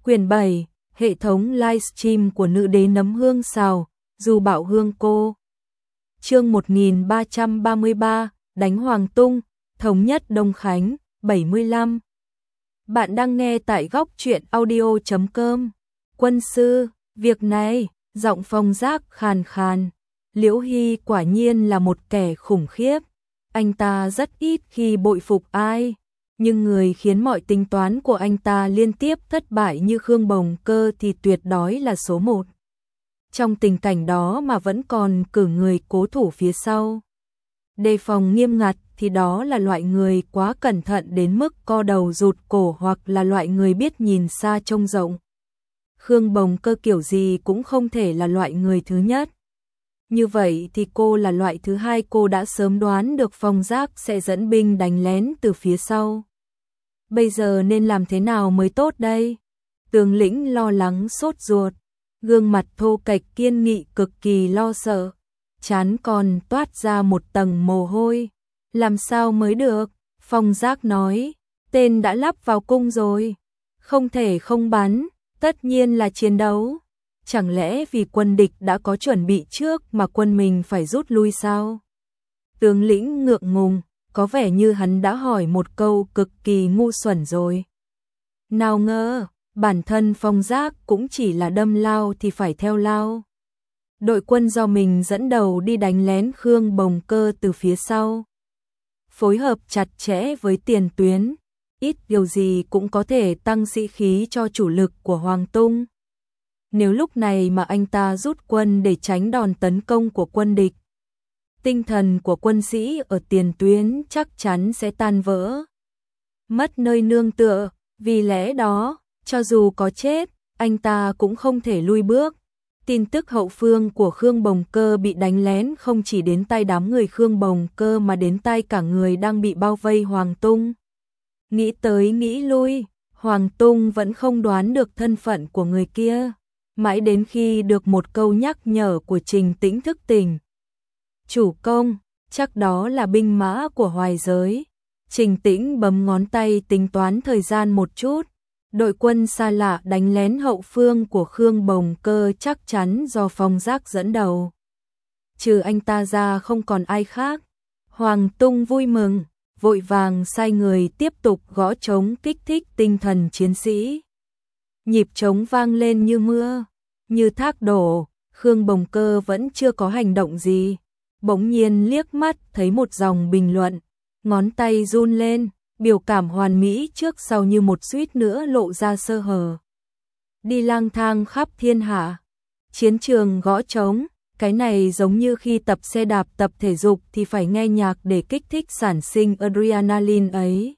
Quyển 7, hệ thống livestream của nữ đế nấm hương xào, dù bảo hương cô. Chương 1333, đánh Hoàng Tung, thống nhất Đông Khánh, 75. Bạn đang nghe tại góc truyện audio.com. Quân sư, việc này, giọng Phong Giác khàn khàn. Liễu Hy quả nhiên là một kẻ khủng khiếp. Anh ta rất ít khi bội phục ai, nhưng người khiến mọi tính toán của anh ta liên tiếp thất bại như Khương Bồng Cơ thì tuyệt đối là số 1. Trong tình cảnh đó mà vẫn còn cử người cố thủ phía sau, đề phòng nghiêm ngặt thì đó là loại người quá cẩn thận đến mức co đầu rụt cổ hoặc là loại người biết nhìn xa trông rộng. Khương Bồng Cơ kiểu gì cũng không thể là loại người thứ nhất. Như vậy thì cô là loại thứ hai, cô đã sớm đoán được Phong Giác sẽ dẫn binh đánh lén từ phía sau. Bây giờ nên làm thế nào mới tốt đây? Tướng lĩnh lo lắng sốt ruột, gương mặt thô kệch kiên nghị cực kỳ lo sợ, trán còn toát ra một tầng mồ hôi. Làm sao mới được? Phong Giác nói, tên đã lắp vào cung rồi, không thể không bắn, tất nhiên là chiến đấu. Chẳng lẽ vì quân địch đã có chuẩn bị trước mà quân mình phải rút lui sao? Tướng lĩnh ngượng ngùng, có vẻ như hắn đã hỏi một câu cực kỳ ngu xuẩn rồi. Nào ngờ, bản thân Phong Giác cũng chỉ là đâm lao thì phải theo lao. Đội quân do mình dẫn đầu đi đánh lén Khương Bồng Cơ từ phía sau, phối hợp chặt chẽ với tiền tuyến, ít điều gì cũng có thể tăng sĩ khí cho chủ lực của Hoàng Tung. Nếu lúc này mà anh ta rút quân để tránh đòn tấn công của quân địch, tinh thần của quân sĩ ở tiền tuyến chắc chắn sẽ tan vỡ, mất nơi nương tựa. Vì lẽ đó, cho dù có chết, anh ta cũng không thể lui bước. Tin tức hậu phương của Khương Bồng Cơ bị đánh lén không chỉ đến tay đám người Khương Bồng Cơ mà đến tay cả người đang bị bao vây Hoàng Tung. Nghĩ tới nghĩ lui, Hoàng Tung vẫn không đoán được thân phận của người kia. Mãi đến khi được một câu nhắc nhở của Trình Tĩnh thức tỉnh. Chủ công, chắc đó là binh mã của Hoài Giới. Trình Tĩnh bấm ngón tay tính toán thời gian một chút. Đội quân xa lạ đánh lén hậu phương của Khương Bồng Cơ chắc chắn do Phong Giác dẫn đầu. Trừ anh ta ra không còn ai khác. Hoàng Tung vui mừng, vội vàng sai người tiếp tục gõ trống kích thích tinh thần chiến sĩ. Nhịp trống vang lên như mưa, như thác đổ. Khương Bồng Cơ vẫn chưa có hành động gì, bỗng nhiên liếc mắt thấy một dòng bình luận, ngón tay run lên, biểu cảm hoàn mỹ trước sau như một suýt nữa lộ ra sơ hở. Đi lang thang khắp thiên hạ, chiến trường gõ trống, cái này giống như khi tập xe đạp tập thể dục thì phải nghe nhạc để kích thích sản sinh adrenaline ấy.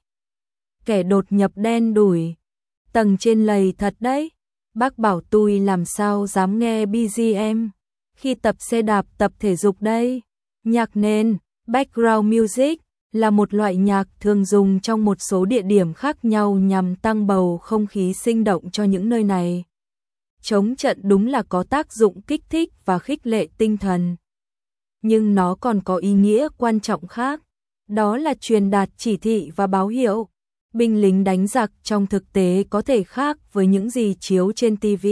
Kẻ đột nhập đen đủi, tầng trên lầy thật đấy. Bác bảo tôi làm sao dám nghe BGM khi tập xe đạp tập thể dục đây. Nhạc nền, background music, là một loại nhạc thường dùng trong một số địa điểm khác nhau nhằm tăng bầu không khí sinh động cho những nơi này. Chống trận đúng là có tác dụng kích thích và khích lệ tinh thần. Nhưng nó còn có ý nghĩa quan trọng khác, đó là truyền đạt chỉ thị và báo hiệu. Binh lính đánh giặc trong thực tế có thể khác với những gì chiếu trên TV.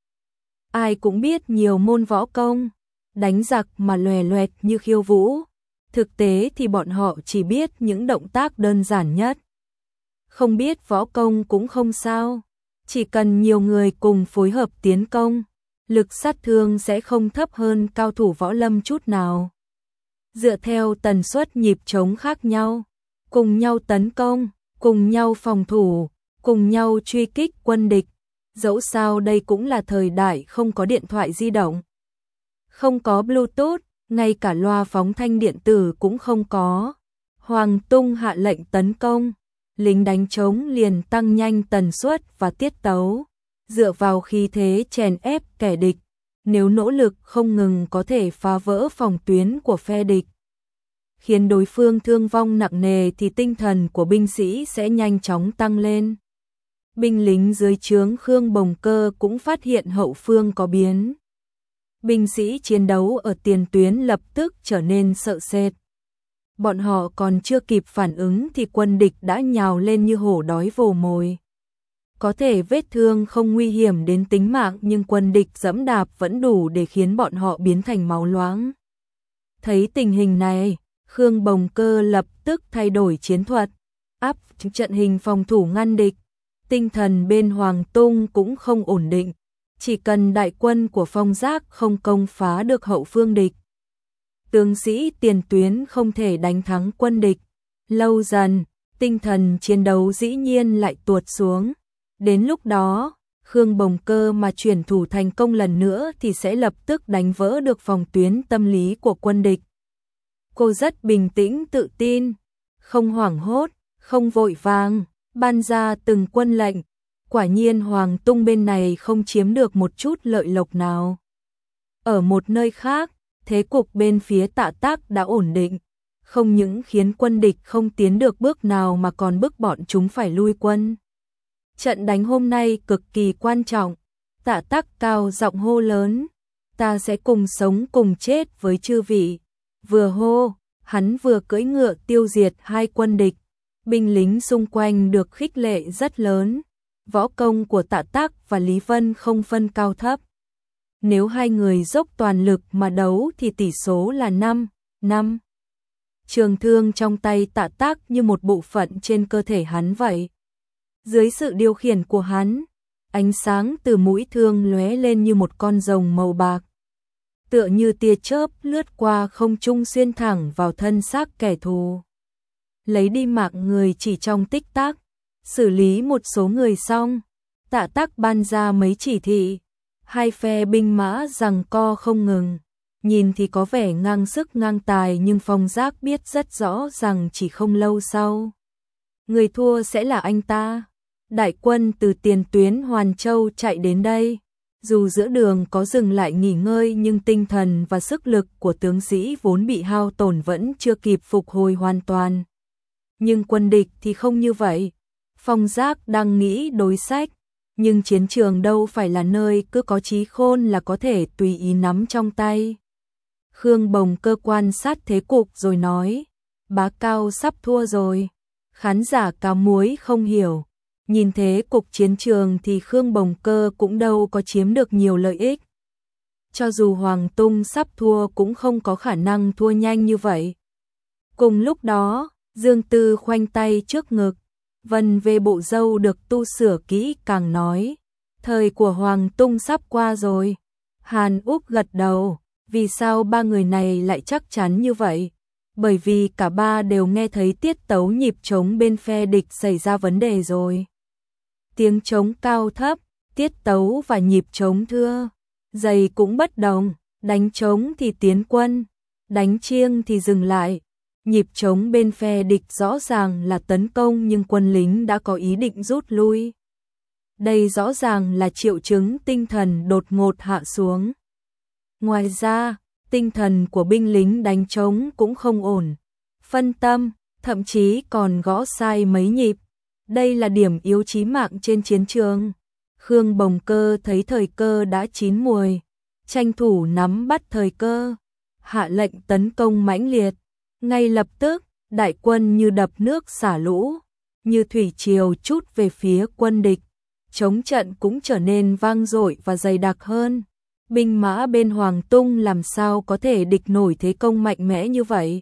Ai cũng biết nhiều môn võ công, đánh giặc mà lòe loẹt như khiêu vũ. Thực tế thì bọn họ chỉ biết những động tác đơn giản nhất. Không biết võ công cũng không sao, chỉ cần nhiều người cùng phối hợp tiến công, lực sát thương sẽ không thấp hơn cao thủ võ lâm chút nào. Dựa theo tần suất nhịp trống khác nhau, cùng nhau tấn công, cùng nhau phòng thủ, cùng nhau truy kích quân địch. Dẫu sao đây cũng là thời đại không có điện thoại di động, không có Bluetooth, ngay cả loa phóng thanh điện tử cũng không có. Hoàng Tung hạ lệnh tấn công, lính đánh trống liền tăng nhanh tần suất và tiết tấu, dựa vào khí thế chèn ép kẻ địch. Nếu nỗ lực không ngừng có thể phá vỡ phòng tuyến của phe địch, khiến đối phương thương vong nặng nề thì tinh thần của binh sĩ sẽ nhanh chóng tăng lên. Binh lính dưới trướng Khương Bồng Cơ cũng phát hiện hậu phương có biến. Binh sĩ chiến đấu ở tiền tuyến lập tức trở nên sợ sệt. Bọn họ còn chưa kịp phản ứng thì quân địch đã nhào lên như hổ đói vồ mồi. Có thể vết thương không nguy hiểm đến tính mạng nhưng quân địch dẫm đạp vẫn đủ để khiến bọn họ biến thành máu loãng. Thấy tình hình này, Khương Bồng Cơ lập tức thay đổi chiến thuật, áp trận hình phòng thủ ngăn địch. Tinh thần bên Hoàng Tung cũng không ổn định, chỉ cần đại quân của Phong Giác không công phá được hậu phương địch, tướng sĩ tiền tuyến không thể đánh thắng quân địch. Lâu dần, tinh thần chiến đấu dĩ nhiên lại tuột xuống. Đến lúc đó, Khương Bồng Cơ mà chuyển thủ thành công lần nữa thì sẽ lập tức đánh vỡ được phòng tuyến tâm lý của quân địch. Cô rất bình tĩnh tự tin, không hoảng hốt, không vội vàng, ban ra từng quân lệnh. Quả nhiên Hoàng Tung bên này không chiếm được một chút lợi lộc nào. Ở một nơi khác, thế cục bên phía Tạ Tác đã ổn định, không những khiến quân địch không tiến được bước nào mà còn bức bọn chúng phải lui quân. Trận đánh hôm nay cực kỳ quan trọng, Tạ Tác cao giọng hô lớn, ta sẽ cùng sống cùng chết với chư vị. Vừa hô, hắn vừa cưỡi ngựa tiêu diệt hai quân địch, binh lính xung quanh được khích lệ rất lớn. Võ công của Tạ Tác và Lý Vân không phân cao thấp. Nếu hai người dốc toàn lực mà đấu thì tỷ số là 5-5. Trường thương trong tay Tạ Tác như một bộ phận trên cơ thể hắn vậy. Dưới sự điều khiển của hắn, ánh sáng từ mũi thương lóe lên như một con rồng màu bạc. Tựa như tia chớp lướt qua không trung xuyên thẳng vào thân xác kẻ thù. Lấy đi mạng người chỉ trong tích tắc, xử lý một số người xong, Tạ Tác ban ra mấy chỉ thị. Hai phe binh mã giằng co không ngừng, nhìn thì có vẻ ngang sức ngang tài nhưng Phong Giác biết rất rõ rằng chỉ không lâu sau, người thua sẽ là anh ta. Đại quân từ tiền tuyến Hoàn Châu chạy đến đây, dù giữa đường có dừng lại nghỉ ngơi nhưng tinh thần và sức lực của tướng sĩ vốn bị hao tổn vẫn chưa kịp phục hồi hoàn toàn. Nhưng quân địch thì không như vậy. Phong Giác đang nghĩ đối sách, nhưng chiến trường đâu phải là nơi cứ có trí khôn là có thể tùy ý nắm trong tay. Khương Bồng Cơ quan sát thế cục rồi nói, Bá Cao sắp thua rồi. Khán giả Cao Muối không hiểu, nhìn thế cục chiến trường thì Khương Bồng Cơ cũng đâu có chiếm được nhiều lợi ích. Cho dù Hoàng Tung sắp thua cũng không có khả năng thua nhanh như vậy. Cùng lúc đó, Dương Tư khoanh tay trước ngực, vân về bộ râu được tu sửa kỹ càng nói, thời của Hoàng Tung sắp qua rồi. Hàn Úc gật đầu, vì sao ba người này lại chắc chắn như vậy? Bởi vì cả ba đều nghe thấy tiết tấu nhịp trống bên phe địch xảy ra vấn đề rồi. Tiếng trống cao thấp, tiết tấu và nhịp trống thưa, dày cũng bất đồng, đánh trống thì tiến quân, đánh chiêng thì dừng lại. Nhịp trống bên phe địch rõ ràng là tấn công nhưng quân lính đã có ý định rút lui. Đây rõ ràng là triệu chứng tinh thần đột ngột hạ xuống. Ngoài ra, tinh thần của binh lính đánh trống cũng không ổn, phân tâm, thậm chí còn gõ sai mấy nhịp. Đây là điểm yếu chí mạng trên chiến trường. Khương Bồng Cơ thấy thời cơ đã chín muồi, tranh thủ nắm bắt thời cơ, hạ lệnh tấn công mãnh liệt. Ngay lập tức, đại quân như đập nước xả lũ, như thủy triều trút về phía quân địch. Chống trận cũng trở nên vang dội và dày đặc hơn. Binh mã bên Hoàng Tung làm sao có thể địch nổi thế công mạnh mẽ như vậy?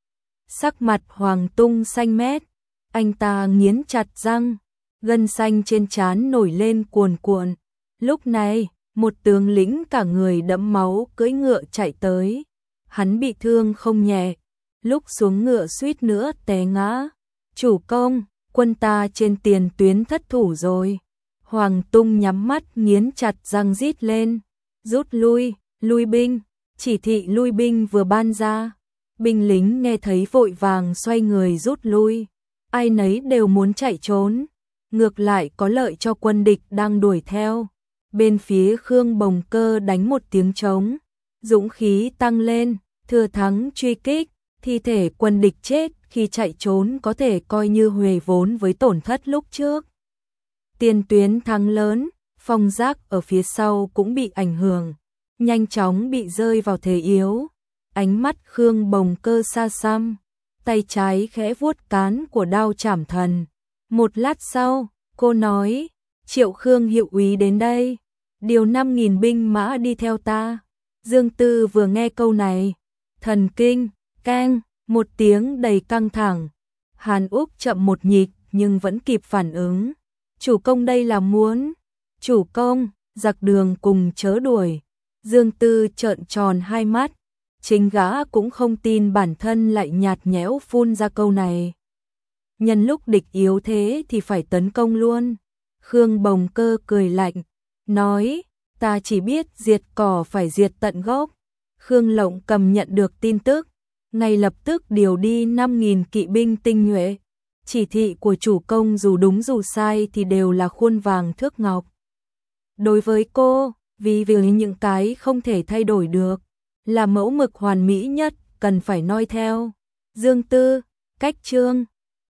Sắc mặt Hoàng Tung xanh mét, anh ta nghiến chặt răng, gân xanh trên trán nổi lên cuồn cuộn. Lúc này, một tướng lĩnh cả người đẫm máu cưỡi ngựa chạy tới. Hắn bị thương không nhẹ, lúc xuống ngựa suýt nữa té ngã. Chủ công, quân ta trên tiền tuyến thất thủ rồi. Hoàng Tung nhắm mắt nghiến chặt răng rít lên. Rút lui, lui binh, chỉ thị lui binh vừa ban ra. Binh lính nghe thấy vội vàng xoay người rút lui. Ai nấy đều muốn chạy trốn. Ngược lại có lợi cho quân địch đang đuổi theo. Bên phía Khương Bồng Cơ đánh một tiếng trống. Dũng khí tăng lên, thừa thắng truy kích. Thi thể quân địch chết khi chạy trốn có thể coi như huề vốn với tổn thất lúc trước. Tiền tuyến thắng lớn, Phong Giác ở phía sau cũng bị ảnh hưởng, nhanh chóng bị rơi vào thế yếu. Ánh mắt Khương Bồng Cơ xa xăm, tay trái khẽ vuốt cán của đao trảm thần. Một lát sau, cô nói, Triệu Khương hiệu úy đến đây, điều 5.000 binh mã đi theo ta. Dương Tư vừa nghe câu này, thần kinh, keng, một tiếng đầy căng thẳng. Hàn Úc chậm một nhịp nhưng vẫn kịp phản ứng. Chủ công đây là muốn, chủ công, giặc đường cùng chớ đuổi. Dương Tư trợn tròn hai mắt, chính gã cũng không tin bản thân lại nhạt nhẽo phun ra câu này. Nhân lúc địch yếu thế thì phải tấn công luôn. Khương Bồng Cơ cười lạnh, nói, ta chỉ biết diệt cỏ phải diệt tận gốc. Khương Lộng Cầm nhận được tin tức, ngay lập tức điều đi 5.000 kỵ binh tinh nhuệ. Chỉ thị của chủ công dù đúng dù sai thì đều là khuôn vàng thước ngọc. Đối với cô, vì những cái không thể thay đổi được, là mẫu mực hoàn mỹ nhất, cần phải noi theo. Dương Tư, cách chương